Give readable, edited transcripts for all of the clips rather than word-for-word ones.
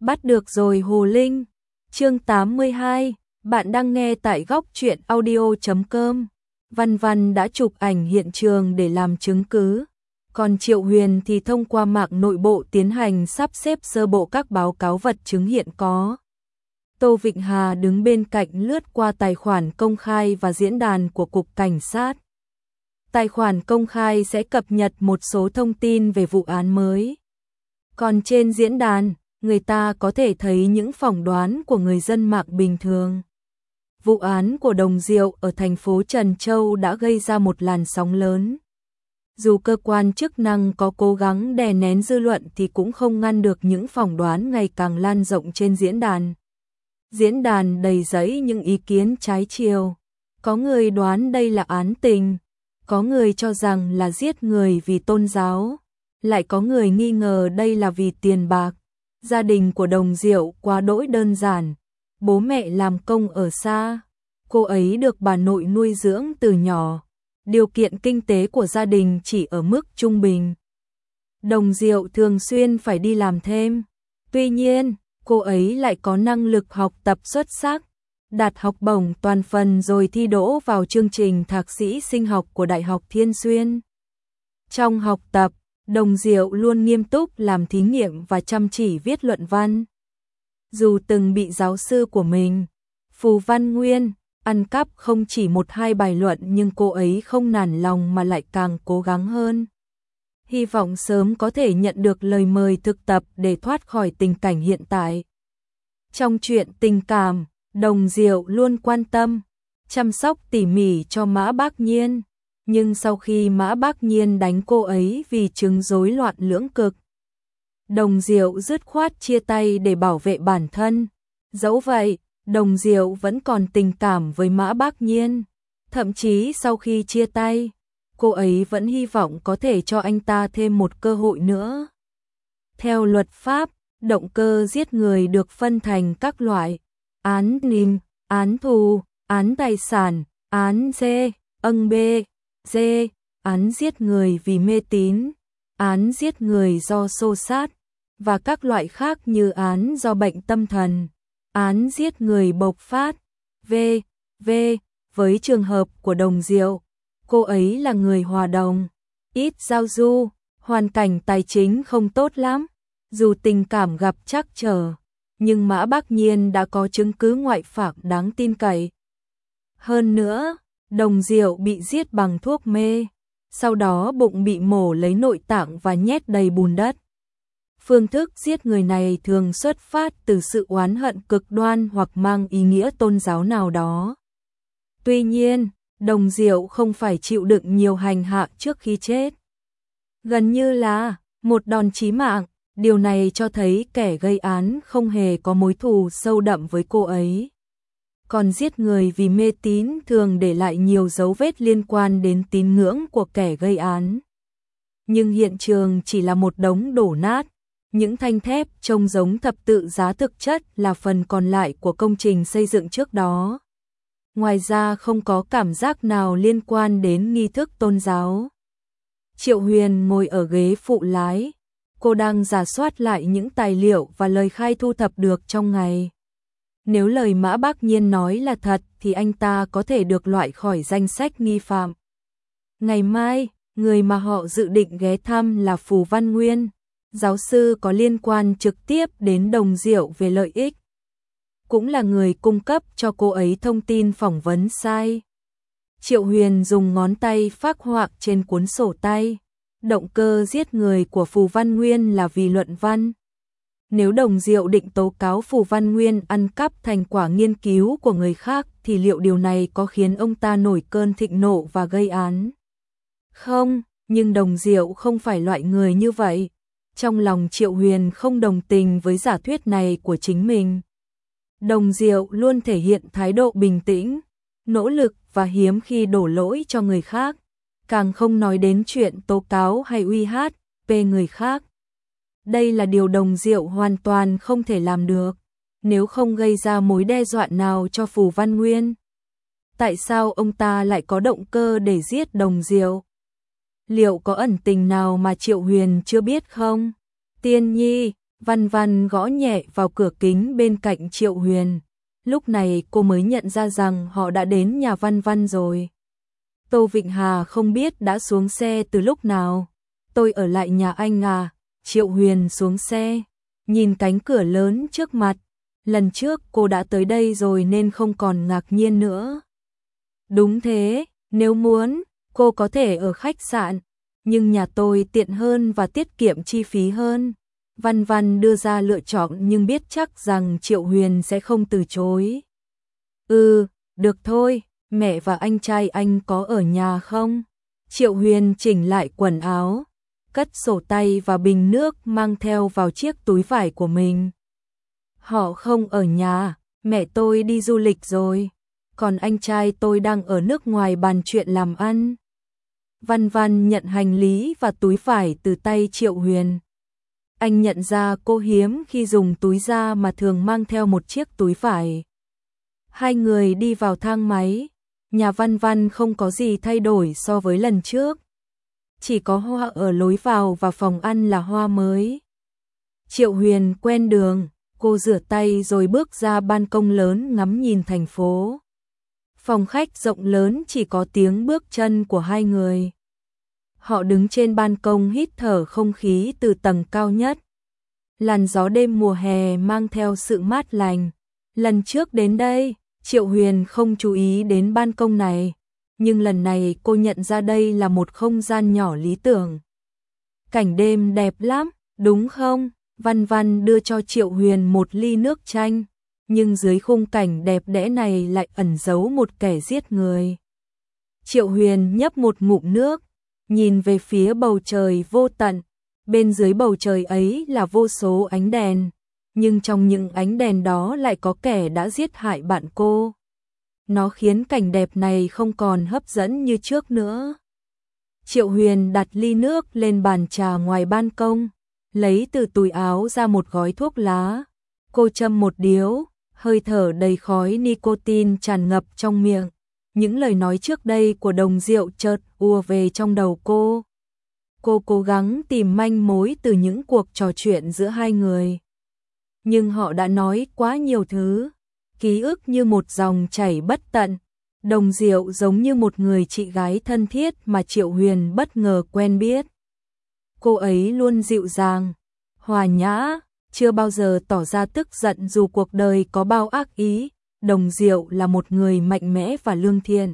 Bắt được rồi Hồ Linh. Chương 82, bạn đang nghe tại góc truyện audio.com. Văn Văn đã chụp ảnh hiện trường để làm chứng cứ, còn Triệu Huyền thì thông qua mạng nội bộ tiến hành sắp xếp sơ bộ các báo cáo vật chứng hiện có. Tô Vịnh Hà đứng bên cạnh lướt qua tài khoản công khai và diễn đàn của Cục Cảnh sát. Tài khoản công khai sẽ cập nhật một số thông tin về vụ án mới. Còn trên diễn đàn, người ta có thể thấy những phỏng đoán của người dân mạng bình thường. Vụ án của Đồng Diệu ở thành phố Trần Châu đã gây ra một làn sóng lớn. Dù cơ quan chức năng có cố gắng đè nén dư luận thì cũng không ngăn được những phỏng đoán ngày càng lan rộng trên diễn đàn. Diễn đàn đầy rẫy những ý kiến trái chiều. Có người đoán đây là án tình, có người cho rằng là giết người vì tôn giáo, lại có người nghi ngờ đây là vì tiền bạc. Gia đình của Đồng Diệu quá đỗi đơn giản, bố mẹ làm công ở xa, cô ấy được bà nội nuôi dưỡng từ nhỏ, điều kiện kinh tế của gia đình chỉ ở mức trung bình. Đồng Diệu thường xuyên phải đi làm thêm, tuy nhiên, cô ấy lại có năng lực học tập xuất sắc, đạt học bổng toàn phần rồi thi đỗ vào chương trình thạc sĩ sinh học của Đại học Thiên Xuyên. Trong học tập, Đồng Diệu luôn nghiêm túc làm thí nghiệm và chăm chỉ viết luận văn. Dù từng bị giáo sư của mình, Phù Văn Nguyên, ăn cắp không chỉ một hai bài luận nhưng cô ấy không nản lòng mà lại càng cố gắng hơn. Hy vọng sớm có thể nhận được lời mời thực tập để thoát khỏi tình cảnh hiện tại. Trong chuyện tình cảm, Đồng Diệu luôn quan tâm, chăm sóc tỉ mỉ cho Mã Bác Nhiên. Nhưng sau khi Mã Bác Nhiên đánh cô ấy vì chứng rối loạn lưỡng cực, Đồng Diệu dứt khoát chia tay để bảo vệ bản thân. Dẫu vậy, Đồng Diệu vẫn còn tình cảm với Mã Bác Nhiên. Thậm chí sau khi chia tay, cô ấy vẫn hy vọng có thể cho anh ta thêm một cơ hội nữa. Theo luật pháp, động cơ giết người được phân thành các loại: án nìm, án thù, án tài sản, án C, âng B, D, án giết người vì mê tín, án giết người do xô xát, và các loại khác như án do bệnh tâm thần, án giết người bộc phát, v.v. Với trường hợp của Đồng Diệu, cô ấy là người hòa đồng, ít giao du, hoàn cảnh tài chính không tốt lắm, dù tình cảm gặp trắc trở, nhưng Mã Bác Nhiên đã có chứng cứ ngoại phạm đáng tin cậy. Hơn nữa, Đồng Diệu bị giết bằng thuốc mê, sau đó bụng bị mổ lấy nội tạng và nhét đầy bùn đất. Phương thức giết người này thường xuất phát từ sự oán hận cực đoan hoặc mang ý nghĩa tôn giáo nào đó. Tuy nhiên, Đồng Diệu không phải chịu đựng nhiều hành hạ trước khi chết. Gần như là một đòn chí mạng, điều này cho thấy kẻ gây án không hề có mối thù sâu đậm với cô ấy. Còn giết người vì mê tín thường để lại nhiều dấu vết liên quan đến tín ngưỡng của kẻ gây án. Nhưng hiện trường chỉ là một đống đổ nát, những thanh thép trông giống thập tự giá thực chất là phần còn lại của công trình xây dựng trước đó. Ngoài ra không có cảm giác nào liên quan đến nghi thức tôn giáo. Triệu Huyền ngồi ở ghế phụ lái, cô đang rà soát lại những tài liệu và lời khai thu thập được trong ngày. Nếu lời Mã Bác Nhiên nói là thật thì anh ta có thể được loại khỏi danh sách nghi phạm. Ngày mai, người mà họ dự định ghé thăm là Phù Văn Nguyên, giáo sư có liên quan trực tiếp đến Đồng Diệu về lợi ích. Cũng là người cung cấp cho cô ấy thông tin phỏng vấn sai. Triệu Huyền dùng ngón tay phác họa trên cuốn sổ tay. Động cơ giết người của Phù Văn Nguyên là vì luận văn. Nếu Đồng Diệu định tố cáo Phù Văn Nguyên ăn cắp thành quả nghiên cứu của người khác thì liệu điều này có khiến ông ta nổi cơn thịnh nộ và gây án? Không, nhưng Đồng Diệu không phải loại người như vậy. Trong lòng Triệu Huyền không đồng tình với giả thuyết này của chính mình. Đồng Diệu luôn thể hiện thái độ bình tĩnh, nỗ lực và hiếm khi đổ lỗi cho người khác, càng không nói đến chuyện tố cáo hay uy hiếp người khác. Đây là điều Đồng Diệu hoàn toàn không thể làm được, nếu không gây ra mối đe dọa nào cho Phù Văn Nguyên. Tại sao ông ta lại có động cơ để giết Đồng Diệu? Liệu có ẩn tình nào mà Triệu Huyền chưa biết không? Tiên Nhi, Văn Văn gõ nhẹ vào cửa kính bên cạnh Triệu Huyền. Lúc này cô mới nhận ra rằng họ đã đến nhà Văn Văn rồi. Tô Vịnh Hà không biết đã xuống xe từ lúc nào. Tôi ở lại nhà anh à? Triệu Huyền xuống xe, nhìn cánh cửa lớn trước mặt. Lần trước cô đã tới đây rồi nên không còn ngạc nhiên nữa. Đúng thế, nếu muốn, cô có thể ở khách sạn, nhưng nhà tôi tiện hơn và tiết kiệm chi phí hơn. Văn Văn đưa ra lựa chọn nhưng biết chắc rằng Triệu Huyền sẽ không từ chối. Được thôi, mẹ và anh trai anh có ở nhà không? Triệu Huyền chỉnh lại quần áo, cất sổ tay và bình nước mang theo vào chiếc túi vải của mình. Họ không ở nhà, mẹ tôi đi du lịch rồi, còn anh trai tôi đang ở nước ngoài bàn chuyện làm ăn. Văn Văn nhận hành lý và túi vải từ tay Triệu Huyền. Anh nhận ra cô hiếm khi dùng túi da mà thường mang theo một chiếc túi vải. Hai người đi vào thang máy. Nhà Văn Văn không có gì thay đổi so với lần trước. Chỉ có hoa ở lối vào và phòng ăn là hoa mới. Triệu Huyền quen đường, cô rửa tay rồi bước ra ban công lớn ngắm nhìn thành phố. Phòng khách rộng lớn chỉ có tiếng bước chân của hai người. Họ đứng trên ban công hít thở không khí từ tầng cao nhất. Làn gió đêm mùa hè mang theo sự mát lành. Lần trước đến đây, Triệu Huyền không chú ý đến ban công này, nhưng lần này cô nhận ra đây là một không gian nhỏ lý tưởng. Cảnh đêm đẹp lắm, đúng không? Văn Văn đưa cho Triệu Huyền một ly nước chanh, nhưng dưới khung cảnh đẹp đẽ này lại ẩn giấu một kẻ giết người. Triệu Huyền nhấp một ngụm nước, nhìn về phía bầu trời vô tận, bên dưới bầu trời ấy là vô số ánh đèn, nhưng trong những ánh đèn đó lại có kẻ đã giết hại bạn cô. Nó khiến cảnh đẹp này không còn hấp dẫn như trước nữa. Triệu Huyền đặt ly nước lên bàn trà ngoài ban công, lấy từ túi áo ra một gói thuốc lá. Cô châm một điếu, hơi thở đầy khói nicotine tràn ngập trong miệng. Những lời nói trước đây của Đồng Diệu chợt ùa về trong đầu cô. Cô cố gắng tìm manh mối từ những cuộc trò chuyện giữa hai người. Nhưng họ đã nói quá nhiều thứ, ký ức như một dòng chảy bất tận. Đồng Diệu giống như một người chị gái thân thiết mà Triệu Huyền bất ngờ quen biết. Cô ấy luôn dịu dàng, hòa nhã, chưa bao giờ tỏ ra tức giận dù cuộc đời có bao ác ý. Đồng Diệu là một người mạnh mẽ và lương thiện.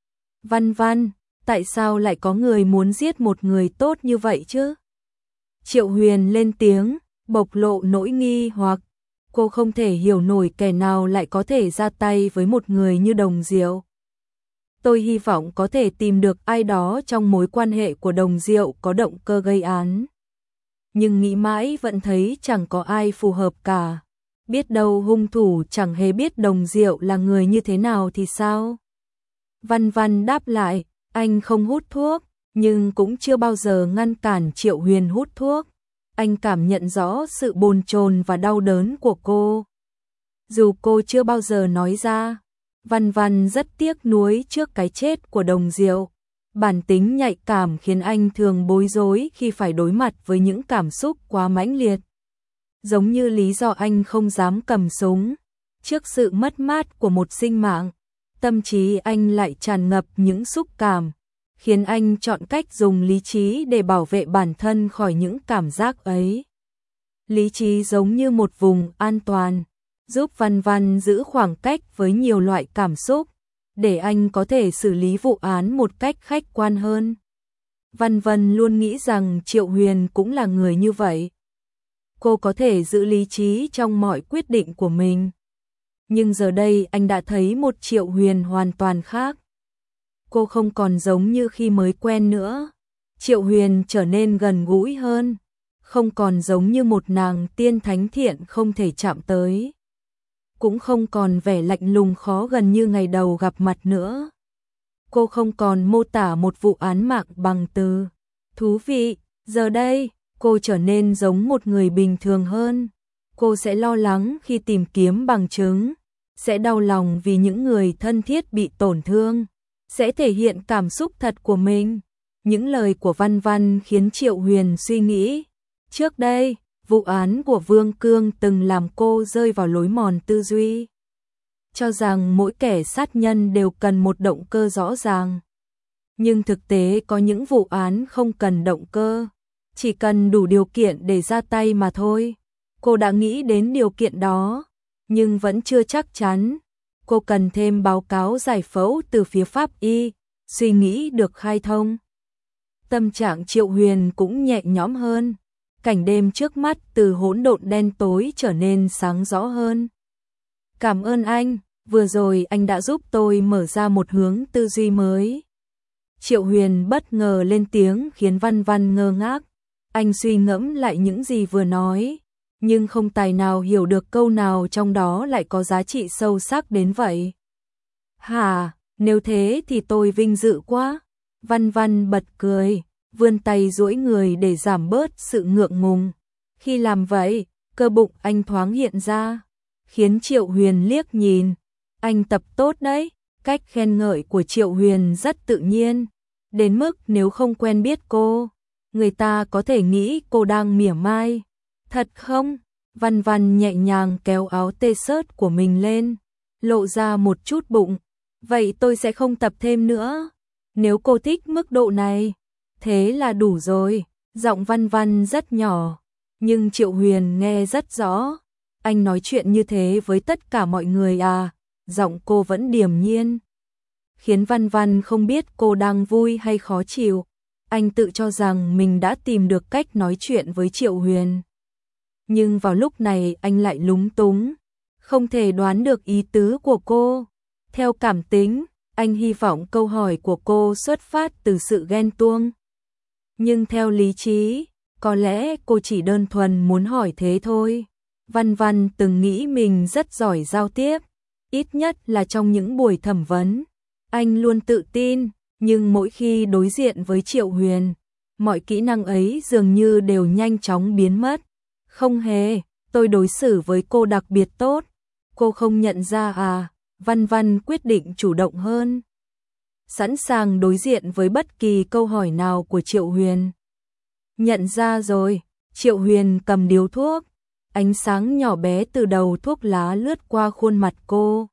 Văn Văn, tại sao lại có người muốn giết một người tốt như vậy chứ? Triệu Huyền lên tiếng, bộc lộ nỗi nghi hoặc. Cô không thể hiểu nổi kẻ nào lại có thể ra tay với một người như Đồng Diệu. Tôi hy vọng có thể tìm được ai đó trong mối quan hệ của Đồng Diệu có động cơ gây án. Nhưng nghĩ mãi vẫn thấy chẳng có ai phù hợp cả. Biết đâu hung thủ chẳng hề biết Đồng Diệu là người như thế nào thì sao? Văn Văn đáp lại, anh không hút thuốc, nhưng cũng chưa bao giờ ngăn cản Triệu Huyền hút thuốc. Anh cảm nhận rõ sự bồn chồn và đau đớn của cô. Dù cô chưa bao giờ nói ra, Văn Văn rất tiếc nuối trước cái chết của Đồng Diệu. Bản tính nhạy cảm khiến anh thường bối rối khi phải đối mặt với những cảm xúc quá mãnh liệt. Giống như lý do anh không dám cầm súng. Trước sự mất mát của một sinh mạng, tâm trí anh lại tràn ngập những xúc cảm, khiến anh chọn cách dùng lý trí để bảo vệ bản thân khỏi những cảm giác ấy. Lý trí giống như một vùng an toàn, giúp Văn Văn giữ khoảng cách với nhiều loại cảm xúc, để anh có thể xử lý vụ án một cách khách quan hơn. Văn Văn luôn nghĩ rằng Triệu Huyền cũng là người như vậy. Cô có thể giữ lý trí trong mọi quyết định của mình. Nhưng giờ đây anh đã thấy một Triệu Huyền hoàn toàn khác. Cô không còn giống như khi mới quen nữa. Triệu Huyền trở nên gần gũi hơn, không còn giống như một nàng tiên thánh thiện không thể chạm tới. Cũng không còn vẻ lạnh lùng khó gần như ngày đầu gặp mặt nữa. Cô không còn mô tả một vụ án mạng bằng từ thú vị. Giờ đây, cô trở nên giống một người bình thường hơn. Cô sẽ lo lắng khi tìm kiếm bằng chứng, sẽ đau lòng vì những người thân thiết bị tổn thương, sẽ thể hiện cảm xúc thật của mình. Những lời của Văn Văn khiến Triệu Huyền suy nghĩ. Trước đây, Vụ án của Vương Cương từng làm cô rơi vào lối mòn tư duy, cho rằng mỗi kẻ sát nhân đều cần một động cơ rõ ràng. Nhưng thực tế có những vụ án không cần động cơ, chỉ cần đủ điều kiện để ra tay mà thôi. Cô đã nghĩ đến điều kiện đó, nhưng vẫn chưa chắc chắn. Cô cần thêm báo cáo giải phẫu từ phía pháp y, suy nghĩ được khai thông. Tâm trạng Triệu Huyền cũng nhẹ nhõm hơn. Cảnh đêm trước mắt từ hỗn độn đen tối trở nên sáng rõ hơn. Cảm ơn anh, vừa rồi anh đã giúp tôi mở ra một hướng tư duy mới. Triệu Huyền bất ngờ lên tiếng khiến Văn Văn ngơ ngác. Anh suy ngẫm lại những gì vừa nói, nhưng không tài nào hiểu được câu nào trong đó lại có giá trị sâu sắc đến vậy. Hả, nếu thế thì tôi vinh dự quá. Văn Văn bật cười, vươn tay duỗi người để giảm bớt sự ngượng ngùng. Khi làm vậy, cơ bụng anh thoáng hiện ra, khiến Triệu Huyền liếc nhìn. Anh tập tốt đấy. Cách khen ngợi của Triệu Huyền rất tự nhiên, đến mức nếu không quen biết cô, người ta có thể nghĩ cô đang mỉa mai. Thật không? Văn Văn nhẹ nhàng kéo áo t-shirt của mình lên, lộ ra một chút bụng. Vậy tôi sẽ không tập thêm nữa. Nếu cô thích mức độ này, thế là đủ rồi. Giọng Văn Văn rất nhỏ, nhưng Triệu Huyền nghe rất rõ. Anh nói chuyện như thế với tất cả mọi người à? Giọng cô vẫn điềm nhiên, khiến Văn Văn không biết cô đang vui hay khó chịu. Anh tự cho rằng mình đã tìm được cách nói chuyện với Triệu Huyền. Nhưng vào lúc này anh lại lúng túng, không thể đoán được ý tứ của cô. Theo cảm tính, anh hy vọng câu hỏi của cô xuất phát từ sự ghen tuông. Nhưng theo lý trí, có lẽ cô chỉ đơn thuần muốn hỏi thế thôi. Văn Văn từng nghĩ mình rất giỏi giao tiếp, ít nhất là trong những buổi thẩm vấn. Anh luôn tự tin, nhưng mỗi khi đối diện với Triệu Huyền, mọi kỹ năng ấy dường như đều nhanh chóng biến mất. Không hề, tôi đối xử với cô đặc biệt tốt. Cô không nhận ra à? Văn Văn quyết định chủ động hơn, sẵn sàng đối diện với bất kỳ câu hỏi nào của Triệu Huyền. Nhận ra rồi. Triệu Huyền cầm điếu thuốc, ánh sáng nhỏ bé từ đầu thuốc lá lướt qua khuôn mặt cô,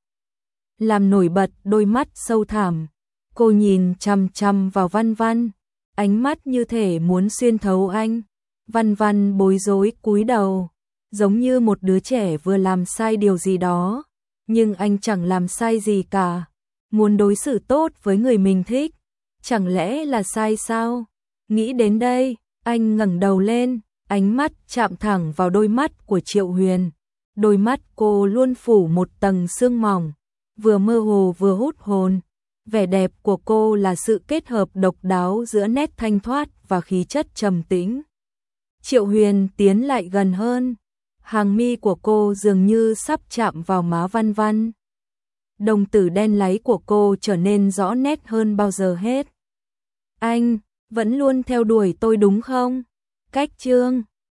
làm nổi bật đôi mắt sâu thẳm. Cô nhìn chằm chằm vào Văn Văn, ánh mắt như thể muốn xuyên thấu anh. Văn Văn bối rối cúi đầu, giống như một đứa trẻ vừa làm sai điều gì đó, nhưng anh chẳng làm sai gì cả. Muốn đối xử tốt với người mình thích, chẳng lẽ là sai sao? Nghĩ đến đây, anh ngẩng đầu lên, ánh mắt chạm thẳng vào đôi mắt của Triệu Huyền. Đôi mắt cô luôn phủ một tầng sương mỏng, vừa mơ hồ vừa hút hồn. Vẻ đẹp của cô là sự kết hợp độc đáo giữa nét thanh thoát và khí chất trầm tĩnh. Triệu Huyền tiến lại gần hơn, hàng mi của cô dường như sắp chạm vào má Văn Văn. Đồng tử đen láy của cô trở nên rõ nét hơn bao giờ hết. Anh vẫn luôn theo đuổi tôi đúng không? Cách chương